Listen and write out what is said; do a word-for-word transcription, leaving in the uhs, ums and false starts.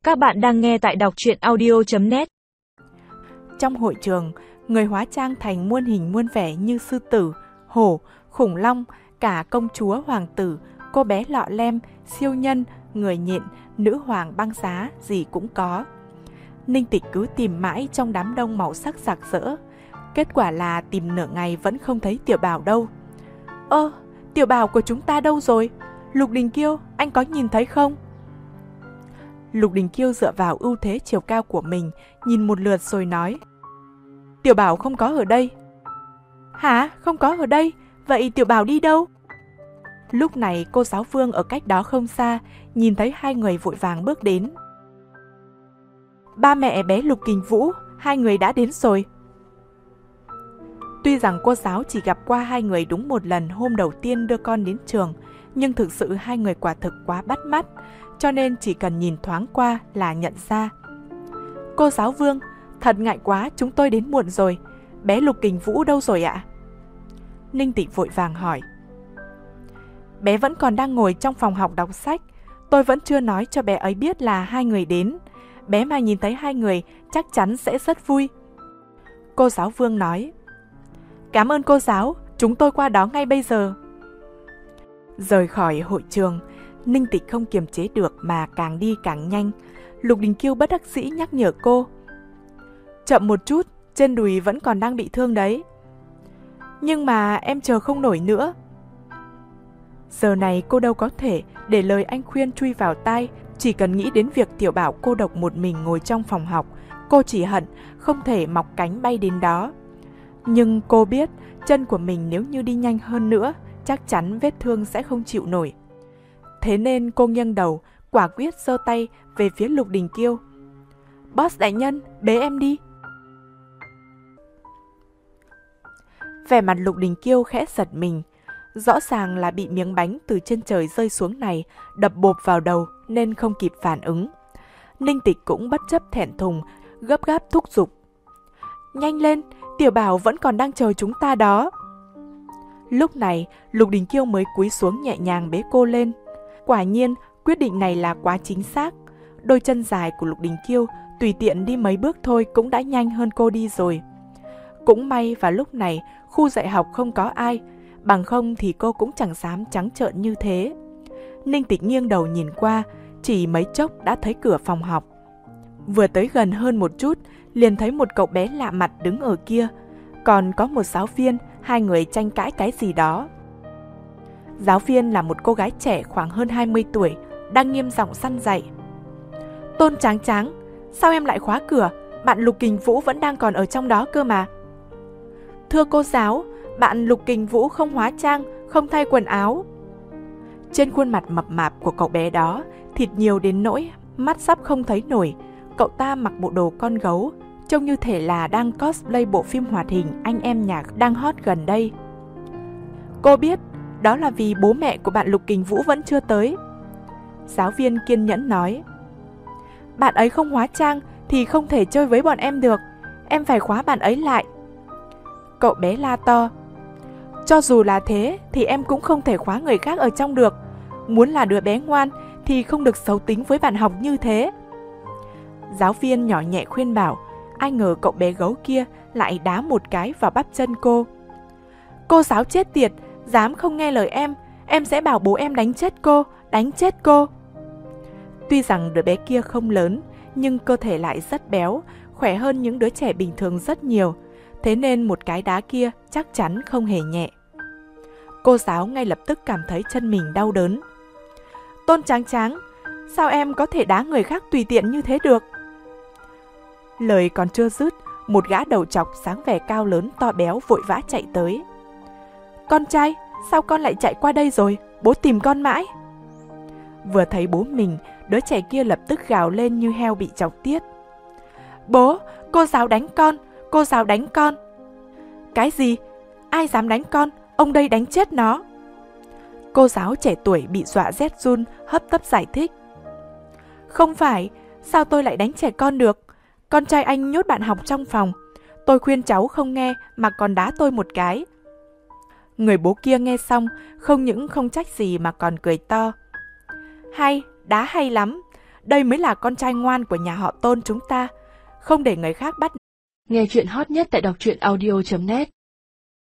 Các bạn đang nghe tại đọc truyện audio chấm net. Trong hội trường, người hóa trang thành muôn hình muôn vẻ như sư tử, hổ, khủng long, cả công chúa, hoàng tử, cô bé lọ lem, siêu nhân, người nhện, nữ hoàng băng giá, gì cũng có. Ninh Tịch cứ tìm mãi trong đám đông màu sắc rạc rỡ. Kết quả là tìm nửa ngày vẫn không thấy Tiểu Bảo đâu. Ơ, Tiểu Bảo của chúng ta đâu rồi? Lục Đình Kiêu, anh có nhìn thấy không? Lục Đình Kiêu dựa vào ưu thế chiều cao của mình, nhìn một lượt rồi nói: Tiểu Bảo không có ở đây. Hả? Không có ở đây? Vậy Tiểu Bảo đi đâu? Lúc này cô giáo Phương ở cách đó không xa, nhìn thấy hai người vội vàng bước đến. Ba mẹ bé Lục Kình Vũ, hai người đã đến rồi. Tuy rằng cô giáo chỉ gặp qua hai người đúng một lần hôm đầu tiên đưa con đến trường, nhưng thực sự hai người quả thực quá bắt mắt, cho nên chỉ cần nhìn thoáng qua là nhận ra. Cô giáo Vương, thật ngại quá, chúng tôi đến muộn rồi. Bé Lục Kình Vũ đâu rồi ạ? Ninh Tịch vội vàng hỏi. Bé vẫn còn đang ngồi trong phòng học đọc sách. Tôi vẫn chưa nói cho bé ấy biết là hai người đến. Bé mà nhìn thấy hai người chắc chắn sẽ rất vui. Cô giáo Vương nói. Cảm ơn cô giáo, chúng tôi qua đó ngay bây giờ. Rời khỏi hội trường, Ninh Tịch không kiềm chế được mà càng đi càng nhanh. Lục Đình Kiêu bất đắc dĩ nhắc nhở cô. Chậm một chút, trên đùi vẫn còn đang bị thương đấy. Nhưng mà em chờ không nổi nữa. Giờ này cô đâu có thể để lời anh khuyên chui vào tai. Chỉ cần nghĩ đến việc Tiểu Bảo cô độc một mình ngồi trong phòng học, cô chỉ hận không thể mọc cánh bay đến đó. Nhưng cô biết chân của mình nếu như đi nhanh hơn nữa, chắc chắn vết thương sẽ không chịu nổi. Thế nên cô nghiêng đầu, quả quyết giơ tay về phía Lục Đình Kiêu. Boss đại nhân, bế em đi. Vẻ mặt Lục Đình Kiêu khẽ giật mình. Rõ ràng là bị miếng bánh từ trên trời rơi xuống này đập bộp vào đầu nên không kịp phản ứng. Ninh Tịch cũng bất chấp thẹn thùng, gấp gáp thúc giục. Nhanh lên, Tiểu Bảo vẫn còn đang chờ chúng ta đó. Lúc này, Lục Đình Kiêu mới cúi xuống nhẹ nhàng bế cô lên. Quả nhiên, quyết định này là quá chính xác. Đôi chân dài của Lục Đình Kiêu tùy tiện đi mấy bước thôi cũng đã nhanh hơn cô đi rồi. Cũng may vào lúc này, khu dạy học không có ai, bằng không thì cô cũng chẳng dám trắng trợn như thế. Ninh Tịch nghiêng đầu nhìn qua, chỉ mấy chốc đã thấy cửa phòng học. Vừa tới gần hơn một chút, liền thấy một cậu bé lạ mặt đứng ở kia. Còn có một giáo viên, hai người tranh cãi cái gì đó. Giáo viên là một cô gái trẻ khoảng hơn hai mươi tuổi, đang nghiêm giọng săn dạy. Tôn Tráng Tráng, sao em lại khóa cửa? Bạn Lục Kình Vũ vẫn đang còn ở trong đó cơ mà. Thưa cô giáo, bạn Lục Kình Vũ không hóa trang, không thay quần áo. Trên khuôn mặt mập mạp của cậu bé đó, thịt nhiều đến nỗi mắt sắp không thấy nổi. Cậu ta mặc bộ đồ con gấu, trông như thể là đang cosplay bộ phim hoạt hình Anh Em Nhạc đang hot gần đây. Cô biết, đó là vì bố mẹ của bạn Lục Kình Vũ vẫn chưa tới. Giáo viên kiên nhẫn nói. Bạn ấy không hóa trang thì không thể chơi với bọn em được. Em phải khóa bạn ấy lại. Cậu bé la to. Cho dù là thế thì em cũng không thể khóa người khác ở trong được. Muốn là đứa bé ngoan thì không được xấu tính với bạn học như thế. Giáo viên nhỏ nhẹ khuyên bảo. Ai ngờ cậu bé gấu kia lại đá một cái vào bắp chân cô. Cô giáo chết tiệt, dám không nghe lời em, em sẽ bảo bố em đánh chết cô, đánh chết cô. Tuy rằng đứa bé kia không lớn, nhưng cơ thể lại rất béo, khỏe hơn những đứa trẻ bình thường rất nhiều. Thế nên một cái đá kia chắc chắn không hề nhẹ. Cô giáo ngay lập tức cảm thấy chân mình đau đớn. Tôn Tráng Tráng, sao em có thể đá người khác tùy tiện như thế được? Lời còn chưa dứt, một gã đầu trọc sáng vẻ cao lớn to béo vội vã chạy tới. Con trai, sao con lại chạy qua đây rồi? Bố tìm con mãi. Vừa thấy bố mình, đứa trẻ kia lập tức gào lên như heo bị chọc tiết. Bố, cô giáo đánh con, cô giáo đánh con. Cái gì? Ai dám đánh con? Ông đây đánh chết nó. Cô giáo trẻ tuổi bị dọa rét run, hấp tấp giải thích. Không phải, sao tôi lại đánh trẻ con được? Con trai anh nhốt bạn học trong phòng. Tôi khuyên cháu không nghe mà còn đá tôi một cái. Người bố kia nghe xong, không những không trách gì mà còn cười to. Hay, đá hay lắm. đây mới là con trai ngoan của nhà họ Tôn chúng ta, không để người khác bắt. Nghe chuyện hot nhất tại đọc truyện audio chấm net